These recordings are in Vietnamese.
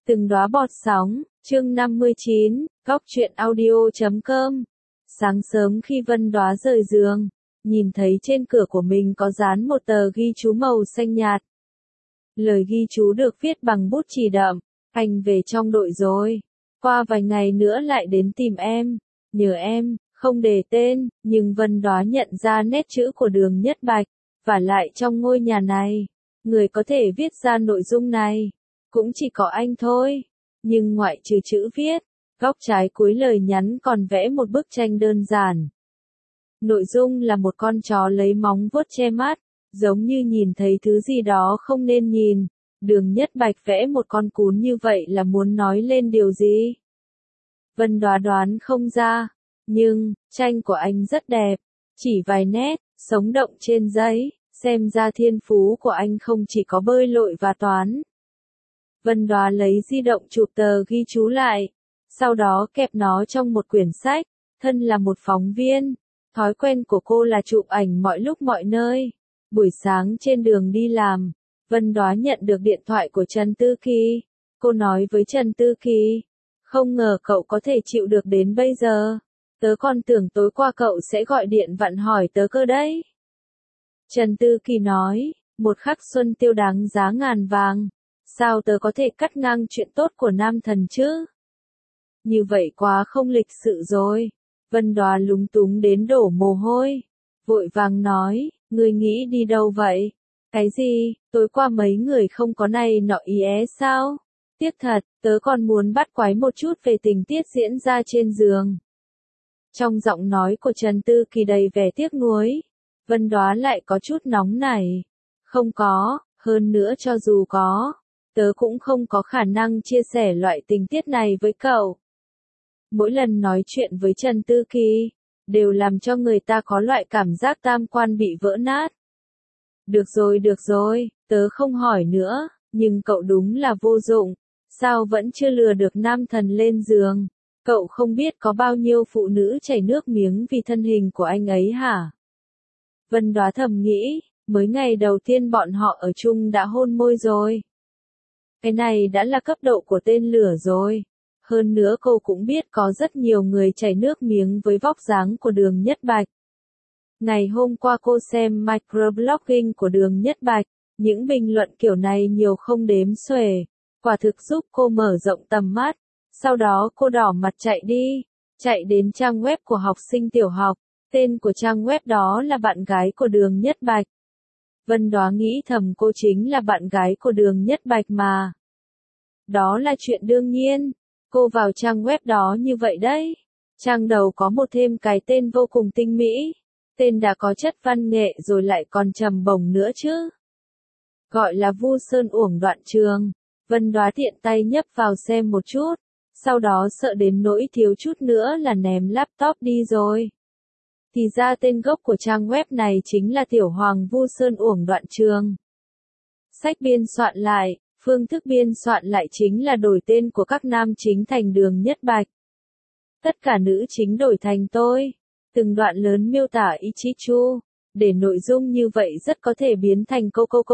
Từng đóa bọt sóng, chương 59, góc truyện audio.com. Sáng sớm khi Vân Đóa rời giường, nhìn thấy trên cửa của mình có dán một tờ ghi chú màu xanh nhạt. Lời ghi chú được viết bằng bút chì đậm, anh về trong đội rồi. Qua vài ngày nữa lại đến tìm em, nhờ em, không để tên, nhưng Vân Đóa nhận ra nét chữ của Đường Nhất Bạch, và lại trong ngôi nhà này, người có thể viết ra nội dung này cũng chỉ có anh thôi, nhưng ngoại trừ chữ viết, góc trái cuối lời nhắn còn vẽ một bức tranh đơn giản. Nội dung là một con chó lấy móng vuốt che mắt, giống như nhìn thấy thứ gì đó không nên nhìn. Đường Nhất Bạch vẽ một con cún như vậy là muốn nói lên điều gì? Vân Đóa đoán không ra, nhưng tranh của anh rất đẹp, chỉ vài nét, sống động trên giấy, xem ra thiên phú của anh không chỉ có bơi lội và toán. Vân Đóa lấy di động chụp tờ ghi chú lại, sau đó kẹp nó trong một quyển sách. Thân là một phóng viên, thói quen của cô là chụp ảnh mọi lúc mọi nơi. Buổi sáng trên đường đi làm, Vân Đóa nhận được điện thoại của Trần Tư Kỳ. Cô nói với Trần Tư Kỳ, không ngờ cậu có thể chịu được đến bây giờ. Tớ còn tưởng tối qua cậu sẽ gọi điện vặn hỏi tớ cơ đấy. Trần Tư Kỳ nói, một khắc xuân tiêu đáng giá ngàn vàng. Sao tớ có thể cắt ngang chuyện tốt của nam thần chứ? Như vậy quá không lịch sự rồi. Vân Đóa lúng túng đến đổ mồ hôi. Vội vàng nói, ngươi nghĩ đi đâu vậy? Cái gì, tối qua mấy người không có này nọ ý sao? Tiếc thật, tớ còn muốn bắt quái một chút về tình tiết diễn ra trên giường. Trong giọng nói của Trần Tư Kỳ đầy vẻ tiếc nuối, Vân Đóa lại có chút nóng nảy. Không có, hơn nữa cho dù có, tớ cũng không có khả năng chia sẻ loại tình tiết này với cậu. Mỗi lần nói chuyện với Trần Tư Kỳ, đều làm cho người ta có loại cảm giác tam quan bị vỡ nát. Được rồi, tớ không hỏi nữa, nhưng cậu đúng là vô dụng. Sao vẫn chưa lừa được nam thần lên giường? Cậu không biết có bao nhiêu phụ nữ chảy nước miếng vì thân hình của anh ấy hả? Vân Đóa thầm nghĩ, mới ngày đầu tiên bọn họ ở chung đã hôn môi rồi. Cái này đã là cấp độ của tên lửa rồi. Hơn nữa cô cũng biết có rất nhiều người chảy nước miếng với vóc dáng của Đường Nhất Bạch. Ngày hôm qua cô xem microblogging của Đường Nhất Bạch, những bình luận kiểu này nhiều không đếm xuể, quả thực giúp cô mở rộng tầm mắt. Sau đó cô đỏ mặt chạy đến trang web của học sinh tiểu học, tên của trang web đó là bạn gái của Đường Nhất Bạch. Vân Đóa nghĩ thầm cô chính là bạn gái của Đường Nhất Bạch mà. Đó là chuyện đương nhiên. Cô vào trang web đó như vậy đấy. Trang đầu có một thêm cái tên vô cùng tinh mỹ. Tên đã có chất văn nghệ rồi lại còn trầm bổng nữa chứ. Gọi là Vu Sơn Uổng Đoạn Trường. Vân Đóa tiện tay nhấp vào xem một chút. Sau đó sợ đến nỗi thiếu chút nữa là ném laptop đi rồi. Thì ra tên gốc của trang web này chính là Tiểu Hoàng Vu Sơn Uổng Đoạn Trường. Sách biên soạn lại. Phương thức biên soạn lại chính là đổi tên của các nam chính thành Đường Nhất Bạch. Tất cả nữ chính đổi thành tôi. Từng đoạn lớn miêu tả ý chí chu. Để nội dung như vậy rất có thể biến thành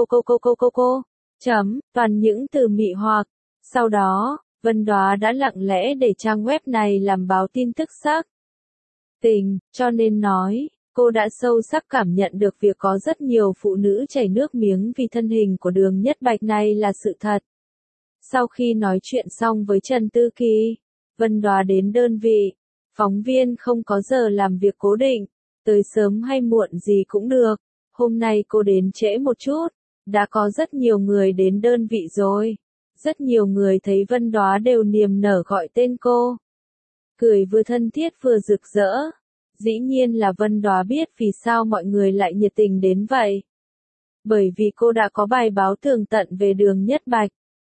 cô. Toàn những từ mị hoặc. Sau đó, Vân Đóa đã lặng lẽ để trang web này làm báo tin tức xác tình, cho nên nói. Cô đã sâu sắc cảm nhận được việc có rất nhiều phụ nữ chảy nước miếng vì thân hình của Đường Nhất Bạch này là sự thật. Sau khi nói chuyện xong với Trần Tư Kỳ, Vân Đóa đến đơn vị. Phóng viên không có giờ làm việc cố định, tới sớm hay muộn gì cũng được. Hôm nay cô đến trễ một chút, đã có rất nhiều người đến đơn vị rồi. Rất nhiều người thấy Vân Đóa đều niềm nở gọi tên cô. Cười vừa thân thiết vừa rực rỡ. Dĩ nhiên là Vân Đóa biết vì sao mọi người lại nhiệt tình đến vậy. Bởi vì cô đã có bài báo tường tận về Đường Nhất Bạch.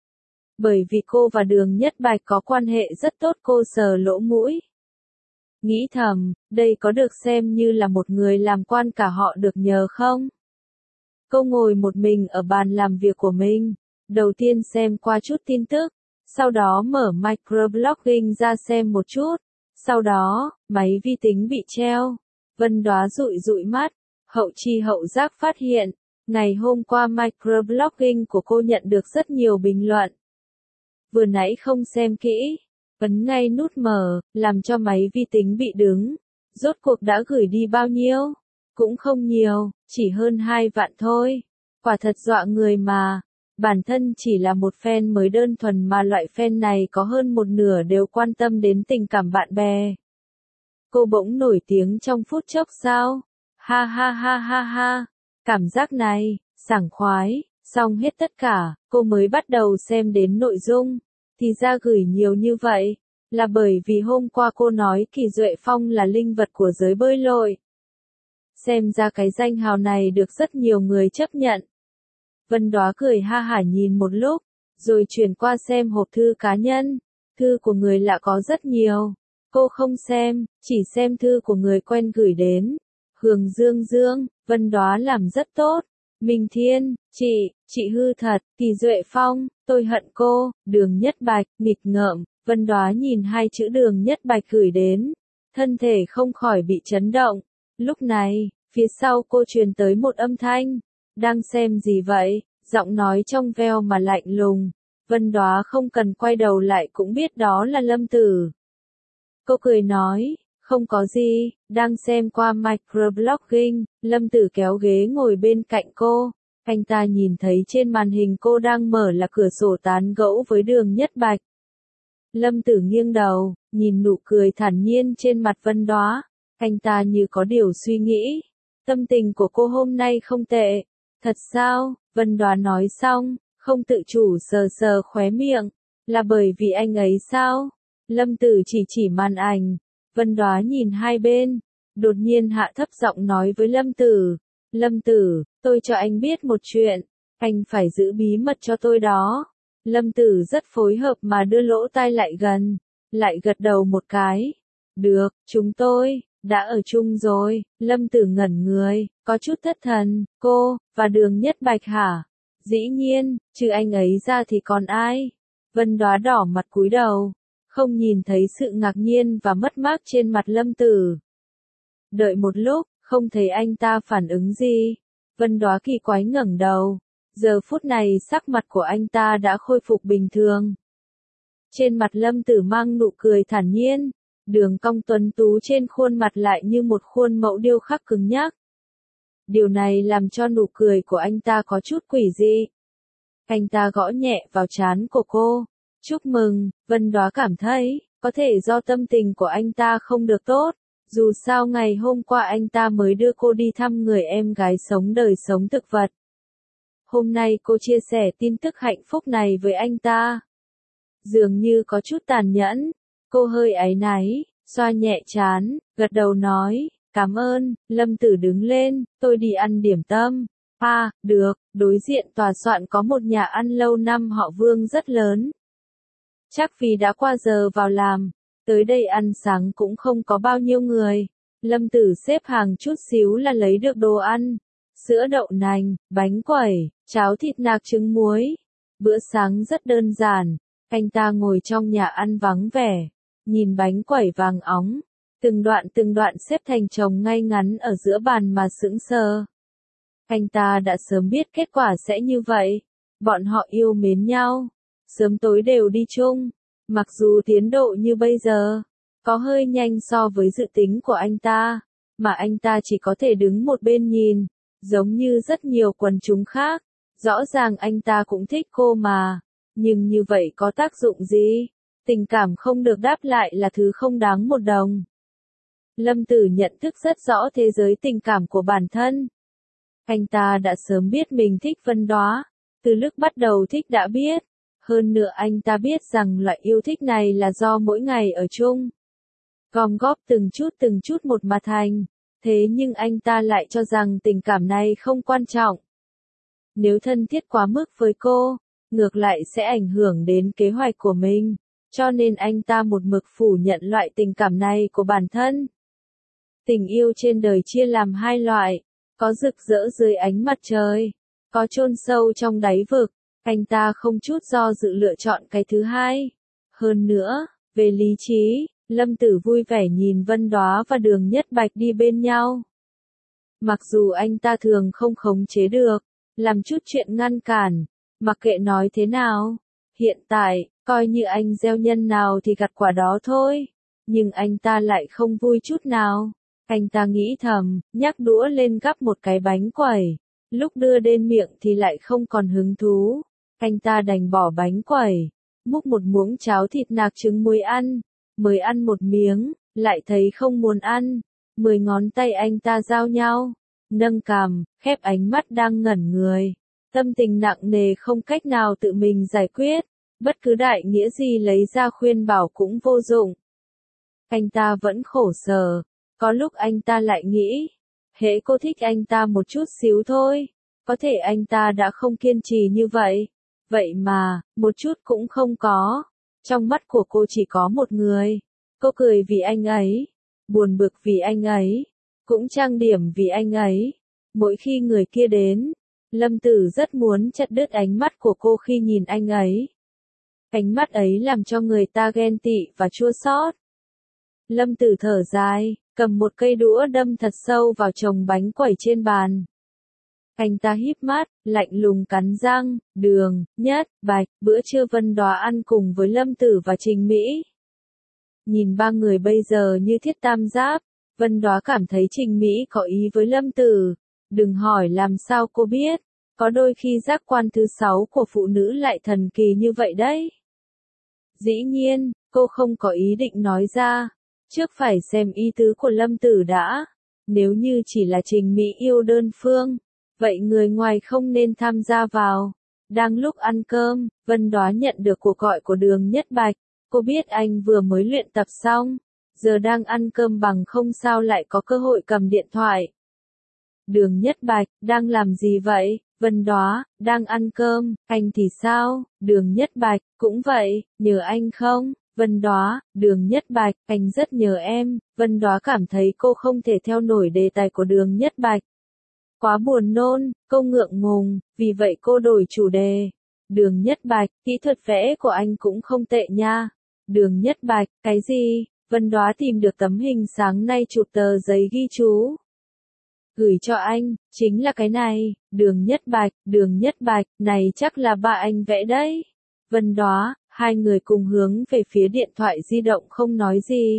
Bởi vì cô và Đường Nhất Bạch có quan hệ rất tốt, cô sờ lỗ mũi. Nghĩ thầm, đây có được xem như là một người làm quan cả họ được nhờ không? Cô ngồi một mình ở bàn làm việc của mình. Đầu tiên xem qua chút tin tức. Sau đó mở microblogging ra xem một chút. Sau đó, máy vi tính bị treo. Vân Đóa dụi mắt, hậu chi hậu giác phát hiện, ngày hôm qua microblogging của cô nhận được rất nhiều bình luận. vừa nãy không xem kỹ, ấn ngay nút mở, làm cho máy vi tính bị đứng. Rốt cuộc đã gửi đi bao nhiêu? Cũng không nhiều, chỉ hơn 2 vạn thôi. Quả thật dọa người mà. Bản thân chỉ là một fan mới đơn thuần mà loại fan này có hơn một nửa đều quan tâm đến tình cảm bạn bè. Cô bỗng nổi tiếng trong phút chốc sao? Ha ha ha ha ha. Cảm giác này, sảng khoái, xong hết tất cả, cô mới bắt đầu xem đến nội dung. Thì ra gửi nhiều như vậy, là bởi vì hôm qua cô nói Kỳ Duệ Phong là linh vật của giới bơi lội. Xem ra cái danh hào này được rất nhiều người chấp nhận. Vân Đóa cười ha hả nhìn một lúc, rồi chuyển qua xem hộp thư cá nhân. Thư của người lạ có rất nhiều. Cô không xem, chỉ xem thư của người quen gửi đến. Hường Dương Dương, Vân Đóa làm rất tốt. Minh Thiên, chị hư thật. Kỳ Duệ Phong, tôi hận cô. Đường Nhất Bạch, nghịch ngợm. Vân Đóa nhìn hai chữ Đường Nhất Bạch gửi đến. Thân thể không khỏi bị chấn động. Lúc này, phía sau cô truyền tới một âm thanh. Đang xem gì vậy? Giọng nói trong veo mà lạnh lùng. Vân Đóa không cần quay đầu lại cũng biết đó là Lâm Tử. Cô cười nói, không có gì, đang xem qua microblogging. Lâm Tử kéo ghế ngồi bên cạnh cô. Anh ta nhìn thấy trên màn hình cô đang mở là cửa sổ tán gẫu với Đường Nhất Bạch. Lâm Tử nghiêng đầu, nhìn nụ cười thản nhiên trên mặt Vân Đóa. Anh ta như có điều suy nghĩ. Tâm tình của cô hôm nay không tệ. Thật sao? Vân Đóa nói xong, không tự chủ sờ sờ khóe miệng. Là bởi vì anh ấy sao? Lâm Tử chỉ màn ảnh. Vân Đóa nhìn hai bên. Đột nhiên hạ thấp giọng nói với Lâm Tử. Lâm Tử, tôi cho anh biết một chuyện. Anh phải giữ bí mật cho tôi đó. Lâm Tử rất phối hợp mà đưa lỗ tai lại gần. Lại gật đầu một cái. Được, chúng tôi đã ở chung rồi. Lâm Tử ngẩn người, có chút thất thần. Cô, và Đường Nhất Bạch hả? Dĩ nhiên, trừ anh ấy ra thì còn ai? Vân Đóa đỏ mặt cúi đầu. Không nhìn thấy sự ngạc nhiên và mất mát trên mặt Lâm Tử. Đợi một lúc, không thấy anh ta phản ứng gì. Vân Đóa kỳ quái ngẩng đầu. Giờ phút này sắc mặt của anh ta đã khôi phục bình thường. Trên mặt Lâm Tử mang nụ cười thản nhiên. Đường cong tuấn tú trên khuôn mặt lại như một khuôn mẫu điêu khắc cứng nhắc. Điều này làm cho nụ cười của anh ta có chút quỷ dị. Anh ta gõ nhẹ vào trán của cô. Chúc mừng, Vân Đóa cảm thấy, có thể do tâm tình của anh ta không được tốt. Dù sao ngày hôm qua anh ta mới đưa cô đi thăm người em gái sống đời sống thực vật. Hôm nay cô chia sẻ tin tức hạnh phúc này với anh ta. Dường như có chút tàn nhẫn. Cô hơi áy náy, xoa nhẹ trán, gật đầu nói, cảm ơn. Lâm Tử đứng lên, tôi đi ăn điểm tâm. À, được, đối diện tòa soạn có một nhà ăn lâu năm họ Vương rất lớn. Chắc vì đã qua giờ vào làm, tới đây ăn sáng cũng không có bao nhiêu người. Lâm Tử xếp hàng chút xíu là lấy được đồ ăn. Sữa đậu nành, bánh quẩy, cháo thịt nạc trứng muối. Bữa sáng rất đơn giản. Anh ta ngồi trong nhà ăn vắng vẻ, nhìn bánh quẩy vàng óng, từng đoạn xếp thành chồng ngay ngắn ở giữa bàn mà sững sờ. Anh ta đã sớm biết kết quả sẽ như vậy. Bọn họ yêu mến nhau, sớm tối đều đi chung. Mặc dù tiến độ như bây giờ, có hơi nhanh so với dự tính của anh ta, mà anh ta chỉ có thể đứng một bên nhìn, giống như rất nhiều quần chúng khác. Rõ ràng anh ta cũng thích cô mà, nhưng như vậy có tác dụng gì? Tình cảm không được đáp lại là thứ không đáng một đồng. Lâm Tử nhận thức rất rõ thế giới tình cảm của bản thân. Anh ta đã sớm biết mình thích Vân Đóa, từ lúc bắt đầu thích đã biết. Hơn nữa anh ta biết rằng loại yêu thích này là do mỗi ngày ở chung, gom góp từng chút một mà thành. Thế nhưng anh ta lại cho rằng tình cảm này không quan trọng. Nếu thân thiết quá mức với cô, ngược lại sẽ ảnh hưởng đến kế hoạch của mình. Cho nên anh ta một mực phủ nhận loại tình cảm này của bản thân. Tình yêu trên đời chia làm hai loại, có rực rỡ dưới ánh mặt trời, có chôn sâu trong đáy vực. Anh ta không chút do dự lựa chọn cái thứ hai. Hơn nữa, về lý trí, Lâm Tử vui vẻ nhìn Vân Đóa và Đường Nhất Bạch đi bên nhau. Mặc dù anh ta thường không khống chế được, làm chút chuyện ngăn cản, mặc kệ nói thế nào. Hiện tại, Coi như anh gieo nhân nào thì gặt quả đó thôi. Nhưng anh ta lại không vui chút nào. Anh ta nghĩ thầm, nhắc đũa lên gắp một cái bánh quẩy. Lúc đưa đến miệng thì lại không còn hứng thú. Anh ta đành bỏ bánh quẩy, múc một muỗng cháo thịt nạc trứng muối ăn. Mới ăn một miếng, lại thấy không muốn ăn. 10 ngón tay anh ta giao nhau, nâng cằm, khép ánh mắt đang ngẩn người. Tâm tình nặng nề không cách nào tự mình giải quyết. Bất cứ đại nghĩa gì lấy ra khuyên bảo cũng vô dụng. Anh ta vẫn khổ sở. Có lúc anh ta lại nghĩ, hễ cô thích anh ta một chút xíu thôi, có thể anh ta đã không kiên trì như vậy. Vậy mà, một chút cũng không có. Trong mắt của cô chỉ có một người. Cô cười vì anh ấy, buồn bực vì anh ấy, cũng trang điểm vì anh ấy. Mỗi khi người kia đến, Lâm Tử rất muốn chặt đứt ánh mắt của cô khi nhìn anh ấy. Ánh mắt ấy làm cho người ta ghen tị và chua xót. Lâm Tử thở dài, cầm một cây đũa đâm thật sâu vào chồng bánh quẩy trên bàn. Anh ta híp mắt, lạnh lùng cắn răng, Đường, Nhất, Bạch, bữa trưa Vân Đóa ăn cùng với Lâm Tử và Trình Mỹ. Nhìn ba người bây giờ như thiết tam giáp, Vân Đóa cảm thấy Trình Mỹ có ý với Lâm Tử. Đừng hỏi làm sao cô biết, có đôi khi giác quan thứ 6 của phụ nữ lại thần kỳ như vậy đấy. Dĩ nhiên, cô không có ý định nói ra, trước phải xem ý tứ của Lâm Tử đã. Nếu như chỉ là Trình Mỹ yêu đơn phương, vậy người ngoài không nên tham gia vào. Đang lúc ăn cơm, Vân Đóa nhận được cuộc gọi của Đường Nhất Bạch. Cô biết anh vừa mới luyện tập xong, giờ đang ăn cơm bằng không sao lại có cơ hội cầm điện thoại. Đường Nhất Bạch, đang làm gì vậy? Vân Đóa, đang ăn cơm. Anh thì sao? Đường Nhất Bạch, cũng vậy, nhớ anh không? Vân Đóa, Đường Nhất Bạch, anh rất nhớ em. Vân Đóa cảm thấy cô không thể theo nổi đề tài của Đường Nhất Bạch. Quá buồn nôn, cô ngượng ngùng, vì vậy cô đổi chủ đề. Đường Nhất Bạch, kỹ thuật vẽ của anh cũng không tệ nha. Đường Nhất Bạch, cái gì? Vân Đóa tìm được tấm hình sáng nay chụp tờ giấy ghi chú. Gửi cho anh, chính là cái này. Đường Nhất Bạch, này chắc là ba anh vẽ đấy. Vân Đóa, hai người cùng hướng về phía điện thoại di động không nói gì.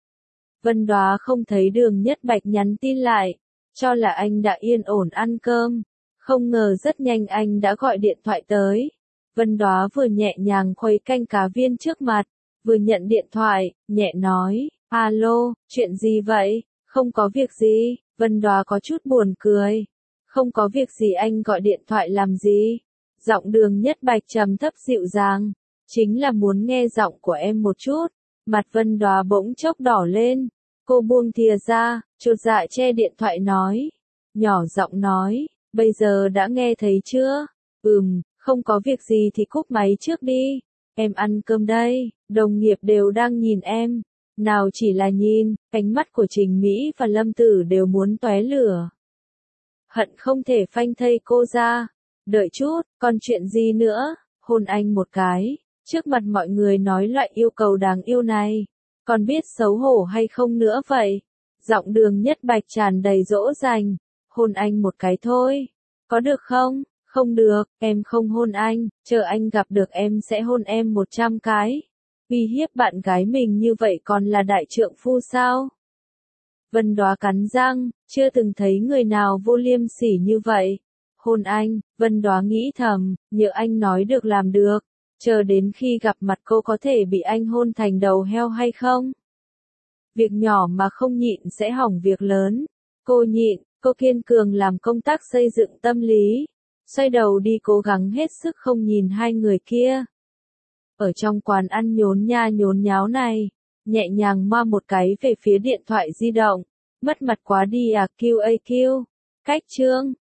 Vân Đóa không thấy Đường Nhất Bạch nhắn tin lại, cho là anh đã yên ổn ăn cơm. Không ngờ rất nhanh anh đã gọi điện thoại tới. Vân Đóa vừa nhẹ nhàng khuấy canh cá viên trước mặt, vừa nhận điện thoại, nhẹ nói, alo, chuyện gì vậy? Không có việc gì. Vân Đóa có chút buồn cười. Không có việc gì, anh gọi điện thoại làm gì? Giọng Đường Nhất Bạch trầm thấp dịu dàng. Chính là muốn nghe giọng của em một chút. Mặt Vân Đóa bỗng chốc đỏ lên. Cô buông thìa ra, chột dạ che điện thoại nói. Nhỏ giọng nói, bây giờ đã nghe thấy chưa? Không có việc gì thì cúp máy trước đi. Em ăn cơm đây, đồng nghiệp đều đang nhìn em. Nào chỉ là nhìn, ánh mắt của Trình Mỹ và Lâm Tử đều muốn tóe lửa. Hận không thể phanh thây cô ra. Đợi chút, còn chuyện gì nữa? Hôn anh một cái, trước mặt mọi người nói loại yêu cầu đáng yêu này. Còn biết xấu hổ hay không nữa vậy? Giọng Đường Nhất Bạch tràn đầy dỗ dành. Hôn anh một cái thôi. Có được không? Không được, em không hôn anh, chờ anh gặp được em sẽ hôn em 100 cái. Uy hiếp bạn gái mình như vậy còn là đại trượng phu sao? Vân Đóa cắn răng, chưa từng thấy người nào vô liêm sỉ như vậy. Hôn anh, Vân Đóa nghĩ thầm, nhỡ anh nói được làm được, chờ đến khi gặp mặt cô có thể bị anh hôn thành đầu heo hay không? Việc nhỏ mà không nhịn sẽ hỏng việc lớn. Cô nhịn, cô kiên cường làm công tác xây dựng tâm lý. Xoay đầu đi cố gắng hết sức không nhìn hai người kia. Ở trong quán ăn nhốn nha nhốn nháo này, nhẹ nhàng moa một cái về phía điện thoại di động. Mất mặt quá đi à QAQ. Cách chương.